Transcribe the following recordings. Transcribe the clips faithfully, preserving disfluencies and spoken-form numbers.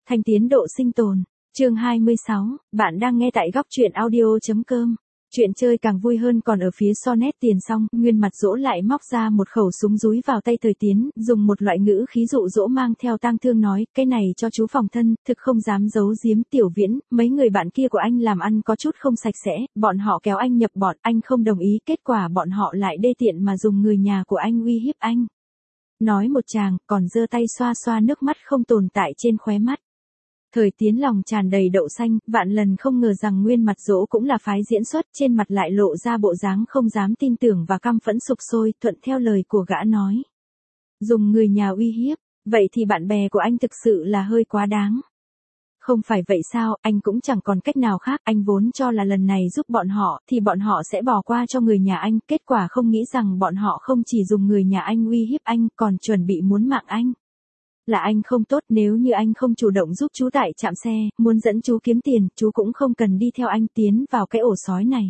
Thanh tiến độ sinh tồn. Chương hai mươi sáu, bạn đang nghe tại góc truyện audio chấm com. Chuyện chơi càng vui hơn còn ở phía Sonnet tiền xong, Nguyên Mặt Dỗ lại móc ra một khẩu súng dúi vào tay Thời Tiến, dùng một loại ngữ khí dụ dỗ mang theo tang thương nói, cái này cho chú phòng thân, thực không dám giấu giếm Tiểu Viễn, mấy người bạn kia của anh làm ăn có chút không sạch sẽ, bọn họ kéo anh nhập bọn, anh không đồng ý, kết quả bọn họ lại đê tiện mà dùng người nhà của anh uy hiếp anh. Nói một chàng, còn giơ tay xoa xoa nước mắt không tồn tại trên khóe mắt. Thời Tiến lòng tràn đầy đậu xanh, vạn lần không ngờ rằng Nguyên Mặt Dỗ cũng là phái diễn xuất, trên mặt lại lộ ra bộ dáng không dám tin tưởng và căm phẫn sục sôi, thuận theo lời của gã nói. Dùng người nhà uy hiếp, vậy thì bạn bè của anh thực sự là hơi quá đáng. Không phải vậy sao, anh cũng chẳng còn cách nào khác, anh vốn cho là lần này giúp bọn họ, thì bọn họ sẽ bỏ qua cho người nhà anh, kết quả không nghĩ rằng bọn họ không chỉ dùng người nhà anh uy hiếp anh, còn chuẩn bị muốn mạng anh. Là anh không tốt, nếu như anh không chủ động giúp chú tại trạm xe, muốn dẫn chú kiếm tiền, chú cũng không cần đi theo anh tiến vào cái ổ sói này.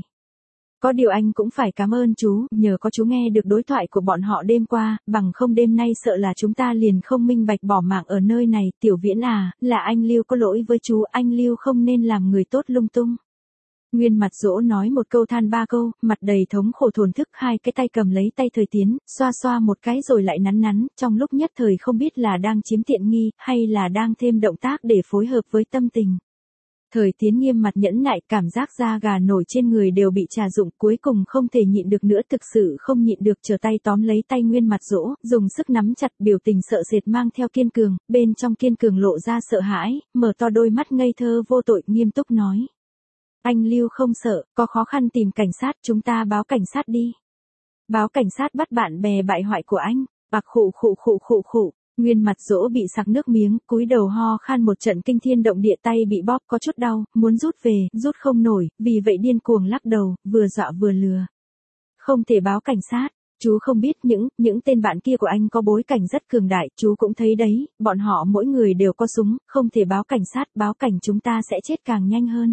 Có điều anh cũng phải cảm ơn chú, nhờ có chú nghe được đối thoại của bọn họ đêm qua, bằng không đêm nay sợ là chúng ta liền không minh bạch bỏ mạng ở nơi này. Tiểu Viễn à, là anh Lưu có lỗi với chú, anh Lưu không nên làm người tốt lung tung. Nguyên Mặt Dỗ nói một câu than ba câu, mặt đầy thống khổ thổn thức, hai cái tay cầm lấy tay Thời Tiến, xoa xoa một cái rồi lại nắn nắn, trong lúc nhất thời không biết là đang chiếm tiện nghi, hay là đang thêm động tác để phối hợp với tâm tình. Thời Tiến nghiêm mặt nhẫn nại, cảm giác da gà nổi trên người đều bị trà dụng, cuối cùng không thể nhịn được nữa, thực sự không nhịn được, trở tay tóm lấy tay Nguyên Mặt Dỗ, dùng sức nắm chặt, biểu tình sợ sệt mang theo kiên cường, bên trong kiên cường lộ ra sợ hãi, mở to đôi mắt ngây thơ vô tội, nghiêm túc nói. Anh Lưu không sợ, có khó khăn tìm cảnh sát, chúng ta báo cảnh sát đi. Báo cảnh sát bắt bạn bè bại hoại của anh. Bạc khụ khụ khụ khụ khụ. Nguyên Mặt Dỗ bị sặc nước miếng, cúi đầu ho khan một trận kinh thiên động địa, tay bị bóp có chút đau, muốn rút về, rút không nổi, vì vậy điên cuồng lắc đầu, vừa dọa vừa lừa. Không thể báo cảnh sát, chú không biết những, những tên bạn kia của anh có bối cảnh rất cường đại, chú cũng thấy đấy, bọn họ mỗi người đều có súng, không thể báo cảnh sát, báo cảnh chúng ta sẽ chết càng nhanh hơn.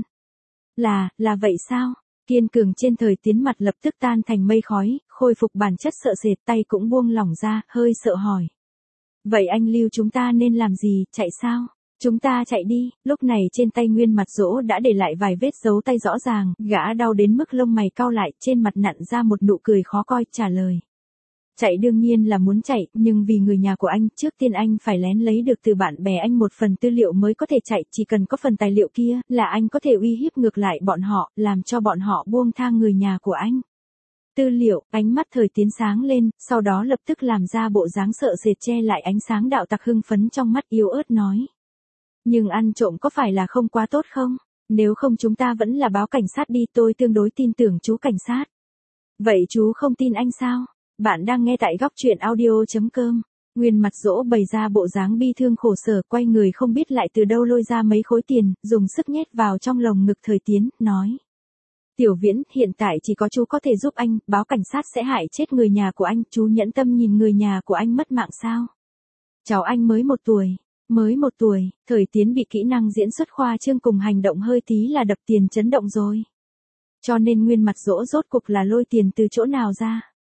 Là, là vậy sao? Kiên cường trên Thời Tiến mặt lập tức tan thành mây khói, khôi phục bản chất sợ sệt, tay cũng buông lỏng ra, hơi sợ hỏi. Vậy anh Lưu chúng ta nên làm gì, chạy sao? Chúng ta chạy đi, lúc này trên tay Nguyên Mặt Dỗ đã để lại vài vết dấu tay rõ ràng, gã đau đến mức lông mày cau lại, trên mặt nặn ra một nụ cười khó coi, trả lời. Chạy đương nhiên là muốn chạy, nhưng vì người nhà của anh, trước tiên anh phải lén lấy được từ bạn bè anh một phần tư liệu mới có thể chạy, chỉ cần có phần tài liệu kia, là anh có thể uy hiếp ngược lại bọn họ, làm cho bọn họ buông tha người nhà của anh. Tư liệu, ánh mắt Thời Tiến sáng lên, sau đó lập tức làm ra bộ dáng sợ sệt che lại ánh sáng đạo tặc hưng phấn trong mắt, yếu ớt nói. Nhưng ăn trộm có phải là không quá tốt không? Nếu không chúng ta vẫn là báo cảnh sát đi, tôi tương đối tin tưởng chú cảnh sát. Vậy chú không tin anh sao? Bạn đang nghe tại góc truyện audio chấm com. Nguyên Mặt Dỗ bày ra bộ dáng bi thương khổ sở, quay người không biết lại từ đâu lôi ra mấy khối tiền, dùng sức nhét vào trong lồng ngực Thời Tiến, nói. Tiểu Viễn, hiện tại chỉ có chú có thể giúp anh, báo cảnh sát sẽ hại chết người nhà của anh, chú nhẫn tâm nhìn người nhà của anh mất mạng sao? Cháu anh mới một tuổi, mới một tuổi, Thời Tiến bị kỹ năng diễn xuất khoa trương cùng hành động hơi tí là đập tiền chấn động rồi. Cho nên Nguyên Mặt Dỗ rốt cuộc là lôi tiền từ chỗ nào ra?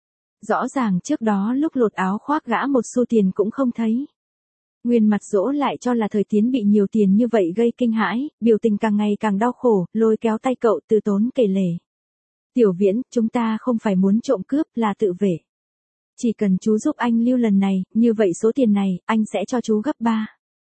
Rõ ràng trước đó lúc lột áo khoác gã một xu tiền cũng không thấy. Nguyên Mặt Dỗ lại cho là Thời Tiến bị nhiều tiền như vậy gây kinh hãi, biểu tình càng ngày càng đau khổ, lôi kéo tay cậu từ tốn kể lể. Tiểu Viễn, chúng ta không phải muốn trộm cướp, là tự vệ. Chỉ cần chú giúp anh Lưu lần này, như vậy số tiền này, anh sẽ cho chú gấp ba.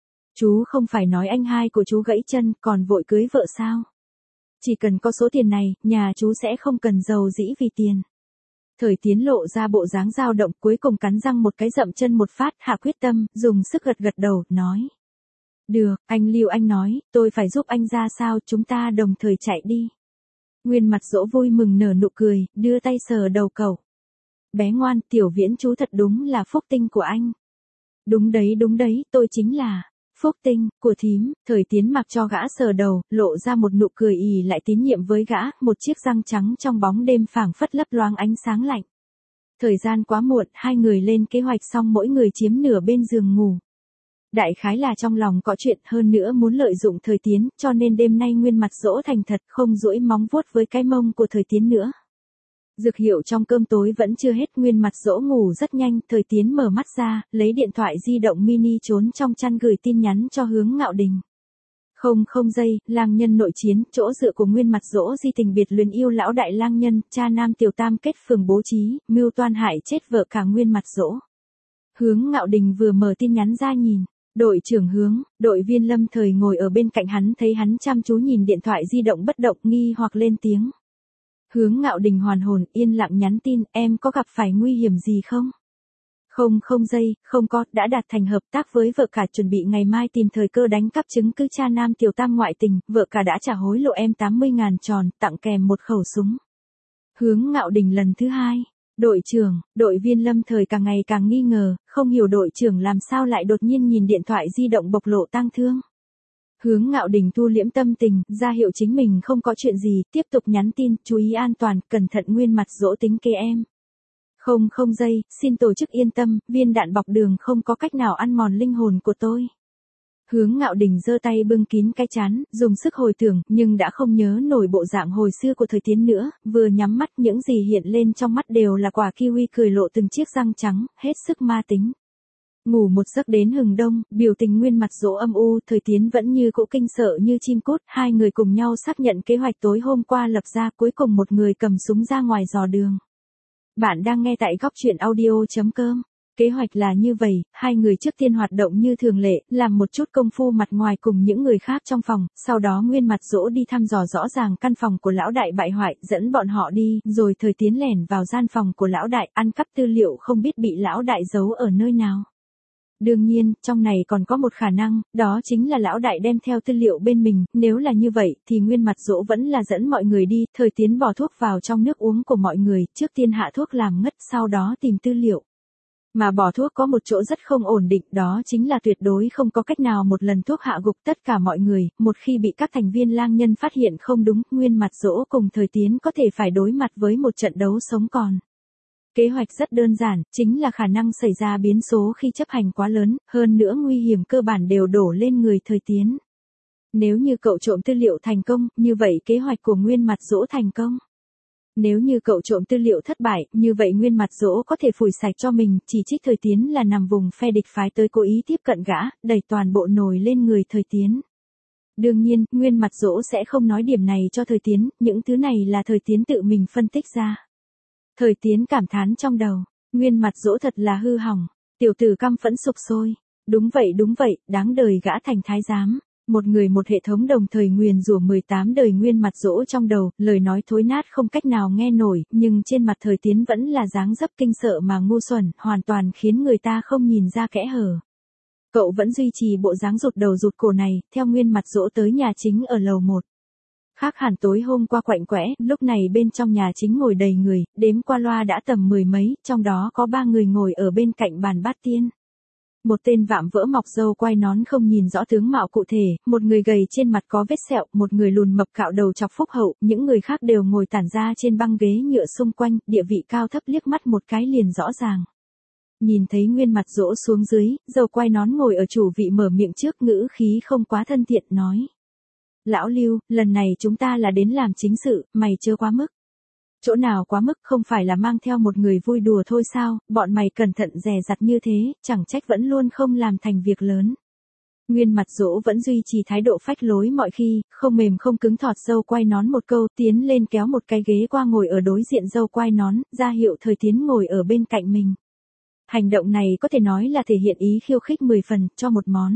Chú không phải nói anh hai của chú gãy chân, còn vội cưới vợ sao? Chỉ cần có số tiền này, nhà chú sẽ không cần giàu dĩ vì tiền. Thời Tiến lộ ra bộ dáng dao động, cuối cùng cắn răng một cái dậm chân một phát, hạ quyết tâm, dùng sức gật gật đầu, nói. Được, anh Lưu anh nói, tôi phải giúp anh ra sao, chúng ta đồng thời chạy đi. Nguyên Mặt Dỗ vui mừng nở nụ cười, đưa tay sờ đầu cậu. Bé ngoan, Tiểu Viễn chú thật đúng là phúc tinh của anh. Đúng đấy đúng đấy, tôi chính là phúc tinh của thím. Thời Tiến mặc cho gã sờ đầu, lộ ra một nụ cười ì lại tín nhiệm với gã, một chiếc răng trắng trong bóng đêm phảng phất lấp loáng ánh sáng lạnh. Thời gian quá muộn, hai người lên kế hoạch xong mỗi người chiếm nửa bên giường ngủ. Đại khái là trong lòng có chuyện, hơn nữa muốn lợi dụng Thời Tiến, cho nên đêm nay Nguyên Mặt Dỗ thành thật không duỗi móng vuốt với cái mông của Thời Tiến nữa. Dược hiệu trong cơm tối vẫn chưa hết, Nguyên Mặt Dỗ ngủ rất nhanh, Thời Tiến mở mắt ra, lấy điện thoại di động mini trốn trong chăn gửi tin nhắn cho Hướng Ngạo Đình. Không không giây, lang nhân nội chiến, chỗ dựa của Nguyên Mặt Dỗ di tình biệt luyến yêu lão đại lang nhân, cha nam tiểu tam kết phường bố trí, mưu toan hại chết vợ cả Nguyên Mặt Dỗ. Hướng Ngạo Đình vừa mở tin nhắn ra nhìn. Đội trưởng Hướng, đội viên Lâm Thời ngồi ở bên cạnh hắn thấy hắn chăm chú nhìn điện thoại di động bất động nghi hoặc lên tiếng. Hướng Ngạo Đình hoàn hồn, yên lặng nhắn tin, em có gặp phải nguy hiểm gì không? Không không giây, không có, đã đạt thành hợp tác với vợ cả, chuẩn bị ngày mai tìm thời cơ đánh cắp chứng cứ cha nam tiểu tam ngoại tình, vợ cả đã trả hối lộ em tám mươi ngàn tròn, tặng kèm một khẩu súng. Hướng Ngạo Đình lần thứ hai. Đội trưởng, đội viên Lâm Thời càng ngày càng nghi ngờ, không hiểu đội trưởng làm sao lại đột nhiên nhìn điện thoại di động bộc lộ tang thương. Hướng Ngạo Đình thu liễm tâm tình, ra hiệu chính mình không có chuyện gì, tiếp tục nhắn tin, chú ý an toàn, cẩn thận Nguyên Mặt Dỗ tính kế em. Không không giây, xin tổ chức yên tâm, viên đạn bọc đường không có cách nào ăn mòn linh hồn của tôi. Hướng Ngạo Đình giơ tay bưng kín cái trán, dùng sức hồi tưởng, nhưng đã không nhớ nổi bộ dạng hồi xưa của Thời Tiến nữa, vừa nhắm mắt những gì hiện lên trong mắt đều là quả kiwi cười lộ từng chiếc răng trắng, hết sức ma tính. Ngủ một giấc đến hừng đông, biểu tình Nguyên Mặt Dỗ âm u, Thời Tiến vẫn như cũ kinh sợ như chim cút, hai người cùng nhau xác nhận kế hoạch tối hôm qua lập ra, cuối cùng một người cầm súng ra ngoài dò đường. Bạn đang nghe tại góc truyện audio chấm com. Kế hoạch là như vậy, hai người trước tiên hoạt động như thường lệ, làm một chút công phu mặt ngoài cùng những người khác trong phòng, sau đó Nguyên Mặt Dỗ đi thăm dò rõ ràng căn phòng của lão đại bại hoại, dẫn bọn họ đi, rồi Thời Tiến lẻn vào gian phòng của lão đại, ăn cắp tư liệu không biết bị lão đại giấu ở nơi nào. Đương nhiên, trong này còn có một khả năng, đó chính là lão đại đem theo tư liệu bên mình, nếu là như vậy, thì Nguyên Mặt Dỗ vẫn là dẫn mọi người đi, Thời Tiến bỏ thuốc vào trong nước uống của mọi người, trước tiên hạ thuốc làm ngất, sau đó tìm tư liệu. Mà bỏ thuốc có một chỗ rất không ổn định, đó chính là tuyệt đối không có cách nào một lần thuốc hạ gục tất cả mọi người, một khi bị các thành viên lang nhân phát hiện không đúng, Nguyên Mặt Dỗ cùng Thời Tiến có thể phải đối mặt với một trận đấu sống còn. Kế hoạch rất đơn giản, chính là khả năng xảy ra biến số khi chấp hành quá lớn, hơn nữa nguy hiểm cơ bản đều đổ lên người Thời Tiến. Nếu như cậu trộm tư liệu thành công, như vậy kế hoạch của Nguyên Mặt Dỗ thành công. Nếu như cậu trộm tư liệu thất bại, như vậy Nguyên Mặt Dỗ có thể phủi sạch cho mình, chỉ trích Thời Tiến là nằm vùng phe địch phái tới cố ý tiếp cận gã, đẩy toàn bộ nồi lên người Thời Tiến. Đương nhiên, Nguyên Mặt Dỗ sẽ không nói điểm này cho Thời Tiến, những thứ này là Thời Tiến tự mình phân tích ra. Thời Tiến cảm thán trong đầu, Nguyên Mặt Dỗ thật là hư hỏng, tiểu tử căm phẫn sục sôi. Đúng vậy đúng vậy, đáng đời gã thành thái giám. Một người một hệ thống đồng thời nguyền rủa mười tám đời Nguyên Mặt Dỗ trong đầu, lời nói thối nát không cách nào nghe nổi, nhưng trên mặt Thời Tiến vẫn là dáng dấp kinh sợ mà ngu xuẩn, hoàn toàn khiến người ta không nhìn ra kẽ hở. Cậu vẫn duy trì bộ dáng rụt đầu rụt cổ này, theo Nguyên Mặt Dỗ tới nhà chính ở lầu một. Khác hẳn tối hôm qua quạnh quẽ, lúc này bên trong nhà chính ngồi đầy người, đếm qua loa đã tầm mười mấy, trong đó có ba người ngồi ở bên cạnh bàn bát tiên. Một tên vạm vỡ mọc râu quai nón không nhìn rõ tướng mạo cụ thể, một người gầy trên mặt có vết sẹo, một người lùn mập cạo đầu chọc phúc hậu, những người khác đều ngồi tản ra trên băng ghế nhựa xung quanh, địa vị cao thấp liếc mắt một cái liền rõ ràng. Nhìn thấy Nguyên Mặt Dỗ xuống dưới, râu quai nón ngồi ở chủ vị mở miệng trước, ngữ khí không quá thân thiện nói. Lão Lưu, lần này chúng ta là đến làm chính sự, mày chưa quá mức. Chỗ nào quá mức, không phải là mang theo một người vui đùa thôi sao, bọn mày cẩn thận dè dặt như thế, chẳng trách vẫn luôn không làm thành việc lớn. Nguyên Mặt Dỗ vẫn duy trì thái độ phách lối mọi khi, không mềm không cứng, thọt râu quai nón một câu, tiến lên kéo một cái ghế qua ngồi ở đối diện râu quai nón, ra hiệu Thời Tiến ngồi ở bên cạnh mình. Hành động này có thể nói là thể hiện ý khiêu khích mười phần, cho một món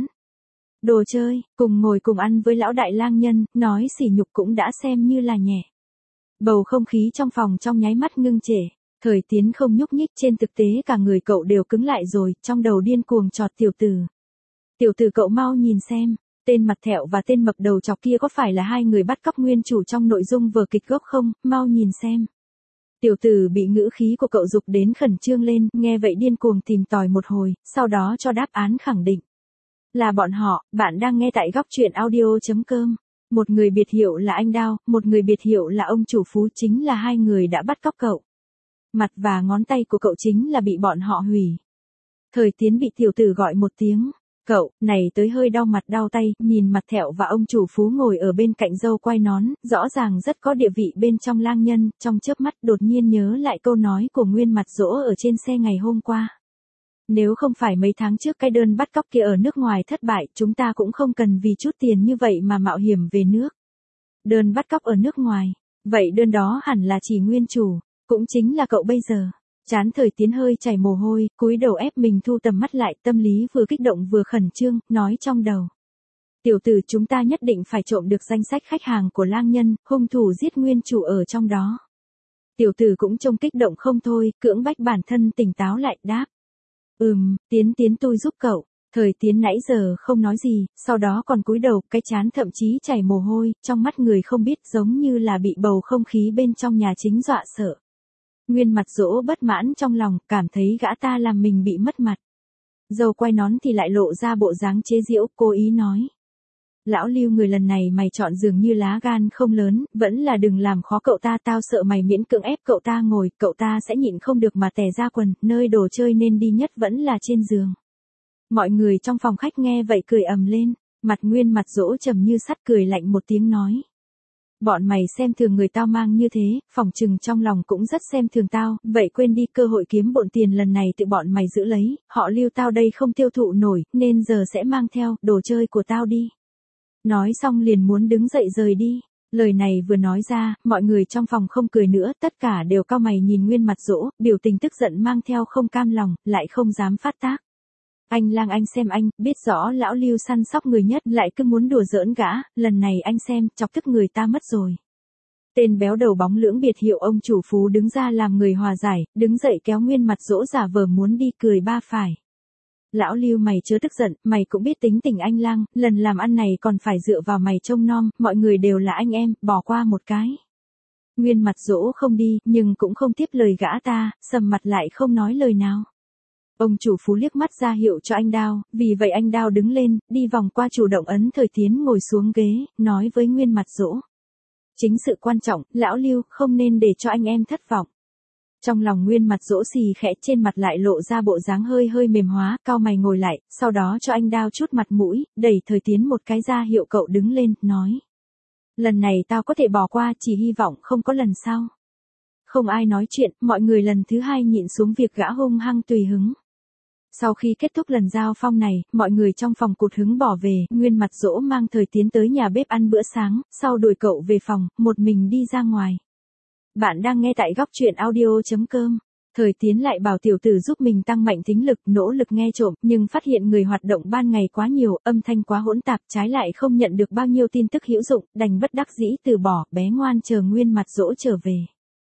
đồ chơi, cùng ngồi cùng ăn với lão đại lang nhân, nói sỉ nhục cũng đã xem như là nhẹ. Bầu không khí trong phòng trong nháy mắt ngưng trệ, Thời Tiến không nhúc nhích, trên thực tế cả người cậu đều cứng lại rồi, trong đầu điên cuồng chọt tiểu tử. Tiểu tử cậu mau nhìn xem, tên mặt thẹo và tên mập đầu chọc kia có phải là hai người bắt cóc nguyên chủ trong nội dung vở kịch gốc không, mau nhìn xem. Tiểu tử bị ngữ khí của cậu giục đến khẩn trương lên, nghe vậy điên cuồng tìm tòi một hồi, sau đó cho đáp án khẳng định. Là bọn họ, bạn đang nghe tại góc truyện audio chấm com. Một người biệt hiệu là anh Đao, một người biệt hiệu là ông chủ Phú, chính là hai người đã bắt cóc cậu. Mặt và ngón tay của cậu chính là bị bọn họ hủy. Thời Tiến bị tiểu tử gọi một tiếng. Cậu, này tới hơi đau mặt đau tay, nhìn mặt thẹo và ông chủ phú ngồi ở bên cạnh dâu quai nón, rõ ràng rất có địa vị bên trong lang nhân, trong chớp mắt đột nhiên nhớ lại câu nói của Nguyên Mặt Dỗ ở trên xe ngày hôm qua. Nếu không phải mấy tháng trước cái đơn bắt cóc kia ở nước ngoài thất bại, chúng ta cũng không cần vì chút tiền như vậy mà mạo hiểm về nước. Đơn bắt cóc ở nước ngoài, vậy đơn đó hẳn là chỉ nguyên chủ, cũng chính là cậu bây giờ. Chán Thời Tiến hơi chảy mồ hôi, cúi đầu ép mình thu tầm mắt lại, tâm lý vừa kích động vừa khẩn trương, nói trong đầu. Tiểu tử, chúng ta nhất định phải trộm được danh sách khách hàng của lang nhân, hung thủ giết nguyên chủ ở trong đó. Tiểu tử cũng trông kích động không thôi, cưỡng bách bản thân tỉnh táo lại, đáp. Ừm, Tiến Tiến tôi giúp cậu. Thời Tiến nãy giờ không nói gì, sau đó còn cúi đầu, cái trán thậm chí chảy mồ hôi, trong mắt người không biết giống như là bị bầu không khí bên trong nhà chính dọa sợ. Nguyên Mặt Dỗ bất mãn trong lòng, cảm thấy gã ta làm mình bị mất mặt. Dâu quai nón thì lại lộ ra bộ dáng chế giễu, cố ý nói. Lão Lưu, người lần này mày chọn dường như lá gan không lớn, vẫn là đừng làm khó cậu ta, tao sợ mày miễn cưỡng ép cậu ta ngồi, cậu ta sẽ nhịn không được mà tè ra quần, nơi đồ chơi nên đi nhất vẫn là trên giường. Mọi người trong phòng khách nghe vậy cười ầm lên, mặt Nguyên Mặt Dỗ trầm như sắt, cười lạnh một tiếng nói. Bọn mày xem thường người tao mang như thế, phỏng chừng trong lòng cũng rất xem thường tao, vậy quên đi, cơ hội kiếm bộn tiền lần này tự bọn mày giữ lấy, họ Lưu tao đây không tiêu thụ nổi, nên giờ sẽ mang theo đồ chơi của tao đi. Nói xong liền muốn đứng dậy rời đi. Lời này vừa nói ra, mọi người trong phòng không cười nữa, tất cả đều cau mày nhìn Nguyên Mặt Dỗ, biểu tình tức giận mang theo không cam lòng, lại không dám phát tác. Anh Lang, anh xem anh, biết rõ lão Lưu săn sóc người nhất, lại cứ muốn đùa giỡn gã, lần này anh xem, chọc tức người ta mất rồi. Tên béo đầu bóng lưỡng biệt hiệu ông chủ phú đứng ra làm người hòa giải, đứng dậy kéo Nguyên Mặt Dỗ giả vờ muốn đi, cười ba phải. Lão Lưu, mày chớ tức giận, mày cũng biết tính tình anh Lang, lần làm ăn này còn phải dựa vào mày trông nom, mọi người đều là anh em, bỏ qua một cái. Nguyên Mặt Dỗ không đi, nhưng cũng không tiếp lời gã ta, sầm mặt lại không nói lời nào. Ông chủ phú liếc mắt ra hiệu cho anh Đao, vì vậy anh Đao đứng lên, đi vòng qua chủ động ấn Thời Tiến ngồi xuống ghế, nói với Nguyên Mặt Dỗ. Chính sự quan trọng, lão Lưu, không nên để cho anh em thất vọng. Trong lòng Nguyên Mặt Dỗ xì khẽ, trên mặt lại lộ ra bộ dáng hơi hơi mềm hóa, cau mày ngồi lại, sau đó cho anh Đao chút mặt mũi, đẩy Thời Tiến một cái ra hiệu cậu đứng lên, nói. Lần này tao có thể bỏ qua, chỉ hy vọng không có lần sau. Không ai nói chuyện, mọi người lần thứ hai nhịn xuống việc gã hung hăng tùy hứng. Sau khi kết thúc lần giao phong này, mọi người trong phòng cụt hứng bỏ về, Nguyên Mặt Dỗ mang Thời Tiến tới nhà bếp ăn bữa sáng, sau đuổi cậu về phòng, một mình đi ra ngoài. Bạn đang nghe tại góc truyện audio chấm com. Thời Tiến lại bảo tiểu tử giúp mình tăng mạnh thính lực, nỗ lực nghe trộm, nhưng phát hiện người hoạt động ban ngày quá nhiều, âm thanh quá hỗn tạp, trái lại không nhận được bao nhiêu tin tức hữu dụng, đành bất đắc dĩ từ bỏ, bé ngoan chờ Nguyên Mặt Dỗ trở về.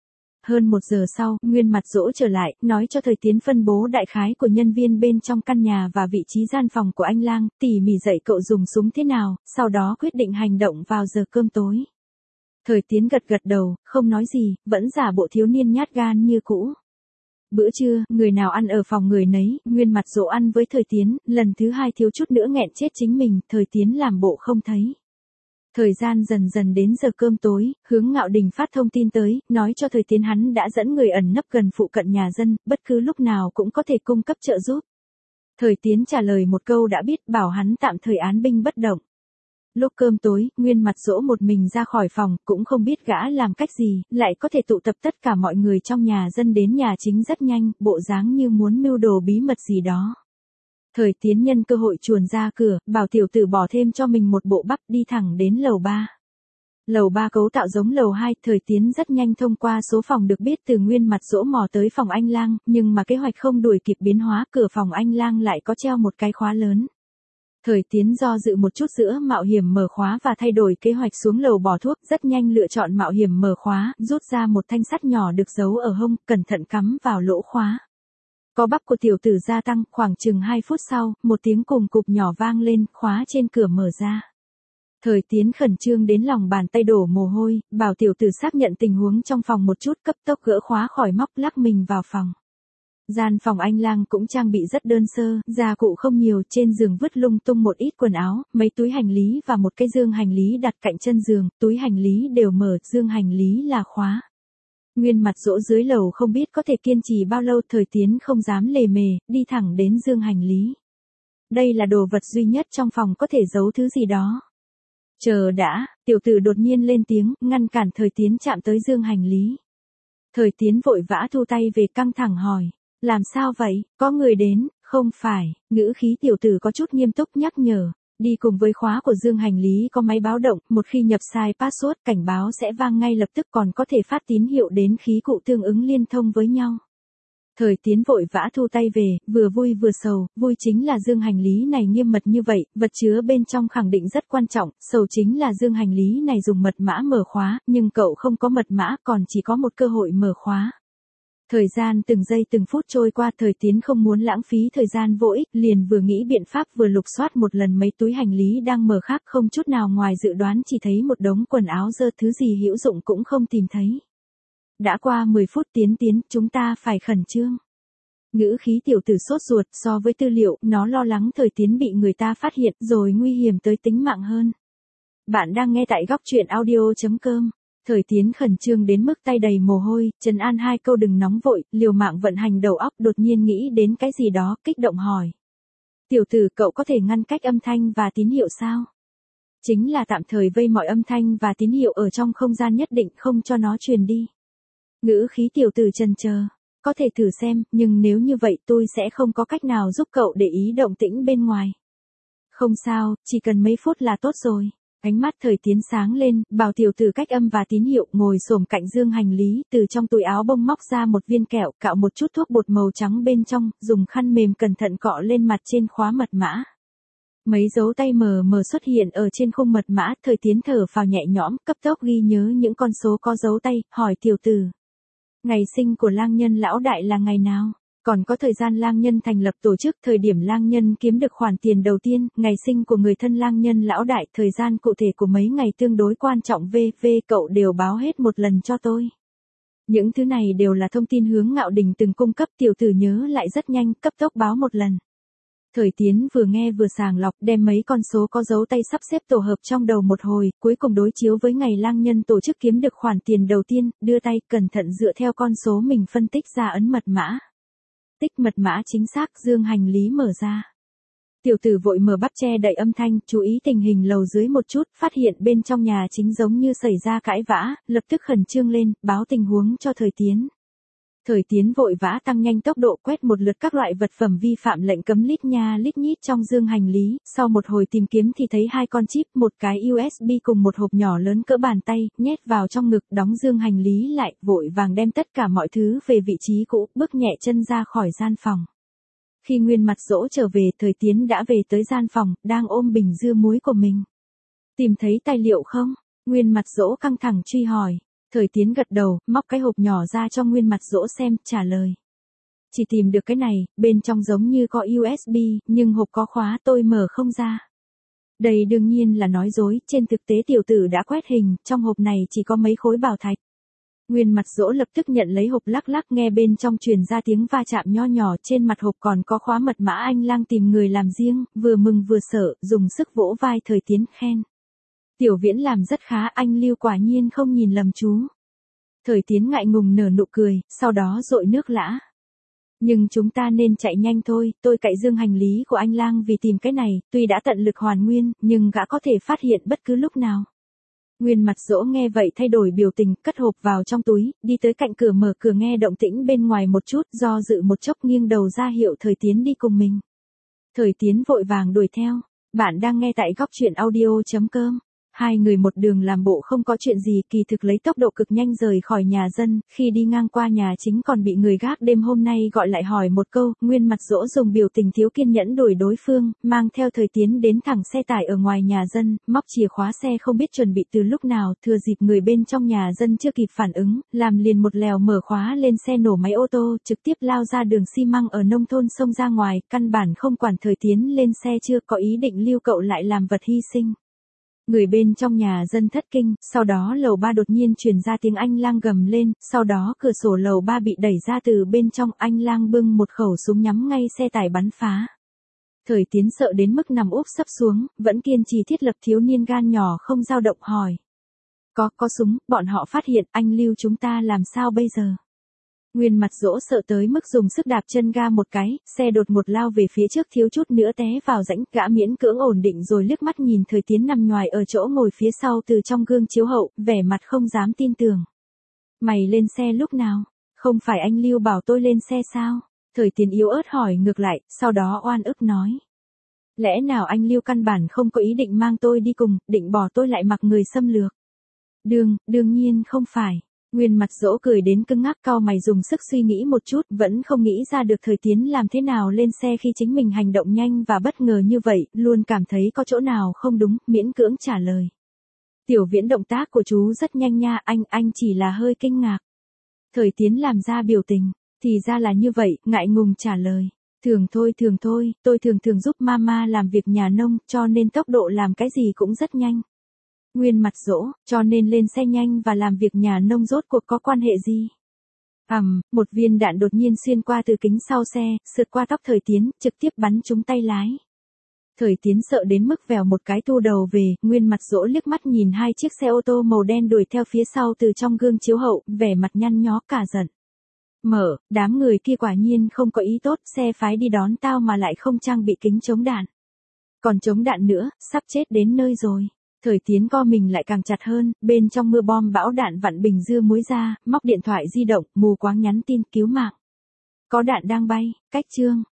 Hơn một giờ sau, Nguyên Mặt Dỗ trở lại, nói cho Thời Tiến phân bố đại khái của nhân viên bên trong căn nhà và vị trí gian phòng của anh Lang, tỉ mỉ dạy cậu dùng súng thế nào, sau đó quyết định hành động vào giờ cơm tối. Thời Tiến gật gật đầu, không nói gì, vẫn giả bộ thiếu niên nhát gan như cũ. Bữa trưa, người nào ăn ở phòng người nấy, Nguyên Mặt Dỗ ăn với Thời Tiến, lần thứ hai thiếu chút nữa nghẹn chết chính mình, Thời Tiến làm bộ không thấy. Thời gian dần dần đến giờ cơm tối, Hướng Ngạo Đình phát thông tin tới, nói cho Thời Tiến hắn đã dẫn người ẩn nấp gần phụ cận nhà dân, bất cứ lúc nào cũng có thể cung cấp trợ giúp. Thời Tiến trả lời một câu đã biết, bảo hắn tạm thời án binh bất động. Lúc cơm tối, Nguyên Mặt Dỗ một mình ra khỏi phòng, cũng không biết gã làm cách gì, lại có thể tụ tập tất cả mọi người trong nhà dân đến nhà chính rất nhanh, bộ dáng như muốn mưu đồ bí mật gì đó. Thời Tiến nhân cơ hội chuồn ra cửa, bảo tiểu tử bỏ thêm cho mình một bộ bắp, đi thẳng đến lầu ba. Lầu ba cấu tạo giống lầu hai, Thời Tiến rất nhanh thông qua số phòng được biết từ Nguyên Mặt Dỗ mò tới phòng anh Lang, nhưng mà kế hoạch không đuổi kịp biến hóa, cửa phòng anh Lang lại có treo một cái khóa lớn. Thời Tiến do dự một chút giữa mạo hiểm mở khóa và thay đổi kế hoạch xuống lầu bỏ thuốc, rất nhanh lựa chọn mạo hiểm mở khóa, rút ra một thanh sắt nhỏ được giấu ở hông, cẩn thận cắm vào lỗ khóa. Có bắp của tiểu tử gia tăng, khoảng chừng hai phút sau, một tiếng cùm cụp nhỏ vang lên, khóa trên cửa mở ra. Thời Tiến khẩn trương đến lòng bàn tay đổ mồ hôi, bảo tiểu tử xác nhận tình huống trong phòng một chút, cấp tốc gỡ khóa khỏi móc, lắc mình vào phòng. Gian phòng anh Lang cũng trang bị rất đơn sơ, gia cụ không nhiều, trên giường vứt lung tung một ít quần áo, mấy túi hành lý và một cái dương hành lý đặt cạnh chân giường, túi hành lý đều mở, dương hành lý là khóa. Nguyên Mặt Dỗ dưới lầu không biết có thể kiên trì bao lâu, Thời Tiến không dám lề mề, đi thẳng đến dương hành lý. đây là đồ vật duy nhất trong phòng có thể giấu thứ gì đó. Chờ đã, tiểu tử đột nhiên lên tiếng, ngăn cản Thời Tiến chạm tới dương hành lý. Thời Tiến vội vã thu tay về, căng thẳng hỏi, làm sao vậy, có người đến, không phải, ngữ khí tiểu tử có chút nghiêm túc nhắc nhở. Đi cùng với khóa của dương hành lý có máy báo động, một khi nhập sai password, cảnh báo sẽ vang ngay lập tức, còn có thể phát tín hiệu đến khí cụ tương ứng liên thông với nhau. Thời Tiến vội vã thu tay về, vừa vui vừa sầu, vui chính là dương hành lý này nghiêm mật như vậy, vật chứa bên trong khẳng định rất quan trọng, sầu chính là dương hành lý này dùng mật mã mở khóa, nhưng cậu không có mật mã, còn chỉ có một cơ hội mở khóa. Thời gian từng giây từng phút trôi qua, Thời Tiến không muốn lãng phí thời gian vô ích, liền vừa nghĩ biện pháp vừa lục soát một lần mấy túi hành lý đang mở khác, không chút nào ngoài dự đoán, chỉ thấy một đống quần áo dơ, thứ gì hữu dụng cũng không tìm thấy. Đã qua mười phút, Tiến Tiến, chúng ta phải khẩn trương. Ngữ khí tiểu tử sốt ruột, so với tư liệu, nó lo lắng Thời Tiến bị người ta phát hiện rồi nguy hiểm tới tính mạng hơn. Bạn đang nghe tại góc truyện audio chấm com. Thời Tiến khẩn trương đến mức tay đầy mồ hôi, trấn an hai câu đừng nóng vội, liều mạng vận hành đầu óc, đột nhiên nghĩ đến cái gì đó, kích động hỏi. Tiểu tử, cậu có thể ngăn cách âm thanh và tín hiệu sao? Chính là tạm thời vây mọi âm thanh và tín hiệu ở trong không gian nhất định, không cho nó truyền đi. Ngữ khí tiểu tử chần chờ, có thể thử xem, nhưng nếu như vậy tôi sẽ không có cách nào giúp cậu để ý động tĩnh bên ngoài. Không sao, chỉ cần mấy phút là tốt rồi. Ánh mắt Thời Tiến sáng lên, bảo tiểu tử cách âm và tín hiệu, ngồi xổm cạnh dương hành lý, từ trong túi áo bông móc ra một viên kẹo, cạo một chút thuốc bột màu trắng bên trong, dùng khăn mềm cẩn thận cọ lên mặt trên khóa mật mã. Mấy dấu tay mờ mờ xuất hiện ở trên khung mật mã, Thời Tiến thở phào nhẹ nhõm, cấp tốc ghi nhớ những con số có dấu tay, hỏi tiểu tử. Ngày sinh của lang nhân lão đại là ngày nào? Còn có thời gian lang nhân thành lập tổ chức, thời điểm lang nhân kiếm được khoản tiền đầu tiên, ngày sinh của người thân lang nhân lão đại, thời gian cụ thể của mấy ngày tương đối quan trọng vê vê cậu đều báo hết một lần cho tôi. Những thứ này đều là thông tin Hướng Ngạo Đình từng cung cấp, tiểu tử nhớ lại rất nhanh, cấp tốc báo một lần. Thời Tiến vừa nghe vừa sàng lọc, đem mấy con số có dấu tay sắp xếp tổ hợp trong đầu một hồi, cuối cùng đối chiếu với ngày lang nhân tổ chức kiếm được khoản tiền đầu tiên, đưa tay cẩn thận dựa theo con số mình phân tích ra ấn mật mã. Tích mật mã chính xác, dương hành lý mở ra. Tiểu tử vội mở bắp che đậy âm thanh, chú ý tình hình lầu dưới một chút, phát hiện bên trong nhà chính giống như xảy ra cãi vã, lập tức khẩn trương lên, báo tình huống cho Thời Tiến. Thời Tiến vội vã tăng nhanh tốc độ, quét một lượt các loại vật phẩm vi phạm lệnh cấm lít nha lít nhít trong dương hành lý, sau một hồi tìm kiếm thì thấy hai con chip, một cái u ét bê cùng một hộp nhỏ lớn cỡ bàn tay, nhét vào trong ngực, đóng dương hành lý lại, vội vàng đem tất cả mọi thứ về vị trí cũ, bước nhẹ chân ra khỏi gian phòng. Khi Nguyên Mặt Dỗ trở về, Thời Tiến đã về tới gian phòng, đang ôm bình dưa muối của mình. Tìm thấy tài liệu không? Nguyên Mặt Dỗ căng thẳng truy hỏi. Thời Tiến gật đầu, móc cái hộp nhỏ ra cho Nguyên Mặt Dỗ xem, trả lời. Chỉ tìm được cái này, bên trong giống như có u ét bê, nhưng hộp có khóa, tôi mở không ra. Đây đương nhiên là nói dối, trên thực tế tiểu tử đã quét hình, trong hộp này chỉ có mấy khối bảo thạch. Nguyên Mặt Dỗ lập tức nhận lấy hộp, lắc lắc, nghe bên trong truyền ra tiếng va chạm nho nhỏ, trên mặt hộp còn có khóa mật mã. Anh lang tìm người làm riêng, vừa mừng vừa sợ, dùng sức vỗ vai Thời Tiến, khen. Tiểu Viễn làm rất khá, anh Lưu quả nhiên không nhìn lầm chú. Thời Tiến ngại ngùng nở nụ cười, sau đó dội nước lã. Nhưng chúng ta nên chạy nhanh thôi, tôi cậy dương hành lý của anh lang vì tìm cái này, tuy đã tận lực hoàn nguyên, nhưng gã có thể phát hiện bất cứ lúc nào. Nguyên Mặt Dỗ nghe vậy thay đổi biểu tình, cất hộp vào trong túi, đi tới cạnh cửa mở cửa, nghe động tĩnh bên ngoài một chút, do dự một chốc nghiêng đầu ra hiệu Thời Tiến đi cùng mình. Thời Tiến vội vàng đuổi theo. Bạn đang nghe tại góc truyện audio chấm com. Hai người một đường làm bộ không có chuyện gì, kỳ thực lấy tốc độ cực nhanh rời khỏi nhà dân, khi đi ngang qua nhà chính còn bị người gác đêm hôm nay gọi lại hỏi một câu, Nguyên Mặt Dỗ dùng biểu tình thiếu kiên nhẫn đuổi đối phương, mang theo Thời Tiến đến thẳng xe tải ở ngoài nhà dân, móc chìa khóa xe không biết chuẩn bị từ lúc nào, thừa dịp người bên trong nhà dân chưa kịp phản ứng, làm liền một lèo mở khóa lên xe, nổ máy ô tô, trực tiếp lao ra đường xi măng ở nông thôn xông ra ngoài, căn bản không quản Thời Tiến lên xe chưa, có ý định lưu cậu lại làm vật hy sinh. Người bên trong nhà dân thất kinh, sau đó lầu ba đột nhiên truyền ra tiếng anh lang gầm lên, sau đó cửa sổ lầu ba bị đẩy ra từ bên trong, anh lang bưng một khẩu súng nhắm ngay xe tải bắn phá. Thời Tiến sợ đến mức nằm úp sấp xuống, vẫn kiên trì thiết lập, thiếu niên gan nhỏ không dao động hỏi. Có, có súng, bọn họ phát hiện, anh Lưu chúng ta làm sao bây giờ? Nguyên mặt Dỗ sợ tới mức dùng sức đạp chân ga một cái, xe đột ngột lao về phía trước thiếu chút nữa té vào rãnh, gã miễn cưỡng ổn định rồi liếc mắt nhìn Thời Tiến nằm nhoài ở chỗ ngồi phía sau từ trong gương chiếu hậu, vẻ mặt không dám tin tưởng. Mày lên xe lúc nào? Không phải anh Lưu bảo tôi lên xe sao? Thời Tiến yếu ớt hỏi ngược lại, sau đó oan ức nói. Lẽ nào anh Lưu căn bản không có ý định mang tôi đi cùng, định bỏ tôi lại mặc người xâm lược? Đương, đương nhiên không phải. Nguyên mặt Dỗ cười đến cứng ngắc, cau mày dùng sức suy nghĩ một chút, vẫn không nghĩ ra được Thời Tiến làm thế nào lên xe khi chính mình hành động nhanh và bất ngờ như vậy, luôn cảm thấy có chỗ nào không đúng, miễn cưỡng trả lời. Tiểu Viễn động tác của chú rất nhanh nha, anh, anh chỉ là hơi kinh ngạc. Thời Tiến làm ra biểu tình, thì ra là như vậy, ngại ngùng trả lời. Thường thôi thường thôi, tôi thường thường giúp mama làm việc nhà nông, cho nên tốc độ làm cái gì cũng rất nhanh. Nguyên mặt Dỗ, cho nên lên xe nhanh và làm việc nhà nông rốt cuộc có quan hệ gì? Ầm, um, một viên đạn đột nhiên xuyên qua từ kính sau xe, sượt qua tóc Thời Tiến, trực tiếp bắn trúng tay lái. Thời Tiến sợ đến mức vèo một cái thu đầu về, Nguyên mặt Dỗ liếc mắt nhìn hai chiếc xe ô tô màu đen đuổi theo phía sau từ trong gương chiếu hậu, vẻ mặt nhăn nhó cả giận. Mở, đám người kia quả nhiên không có ý tốt, xe phái đi đón tao mà lại không trang bị kính chống đạn. Còn chống đạn nữa, sắp chết đến nơi rồi. Thời Tiến co mình lại càng chặt hơn, bên trong mưa bom bão đạn vặn bình dưa muối ra, móc điện thoại di động, mù quáng nhắn tin cứu mạng. Có đạn đang bay, cách chương.